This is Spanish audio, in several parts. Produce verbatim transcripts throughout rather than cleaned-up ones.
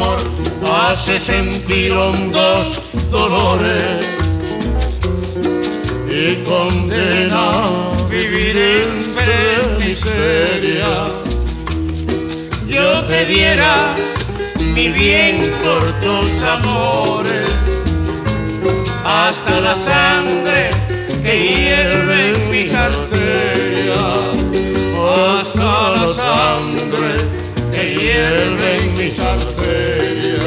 amor hace sentir hondos dolores y condena a vivir entre miseria. Yo te diera mi bien por tus amores, hasta la sangre que hierve en mis arterias, hasta la sangre que hierve en mis arterias.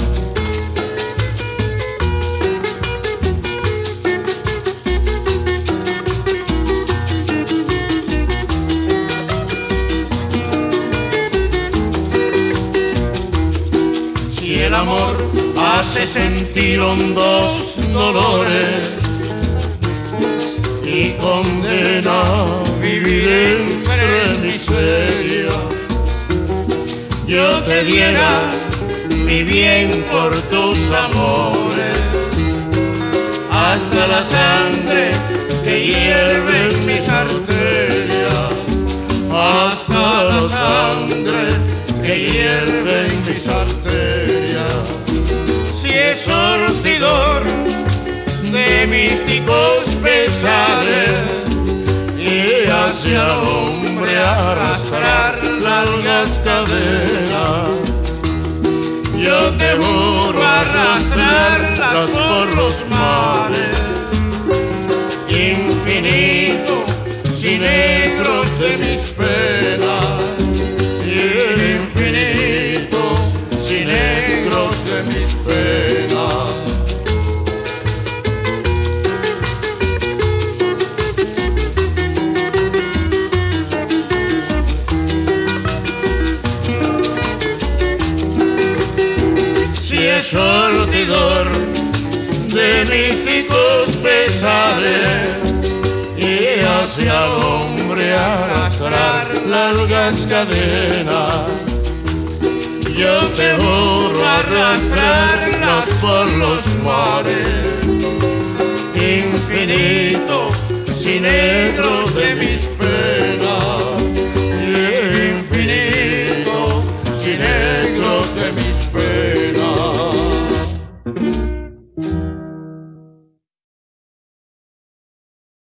Si el amor hace sentir hondos dolores y condena a vivir entre miseria, yo te diera mi bien por tus amores, hasta la sangre que hierve en mis arterias, hasta la sangre que hierve en mis arterias. Si es surtidor de místicos pesares y hacia el hombre arrastrar largas cadenas, yo te juro arrastrarlas por los mares infinitos y negros de mis penas, y infinitos y negros de mis penas. Surtidor de místicos pesares y hacia el hombre arrastrar largas cadenas, yo te juro arrastrarlas por los mares infinitos y negros de mis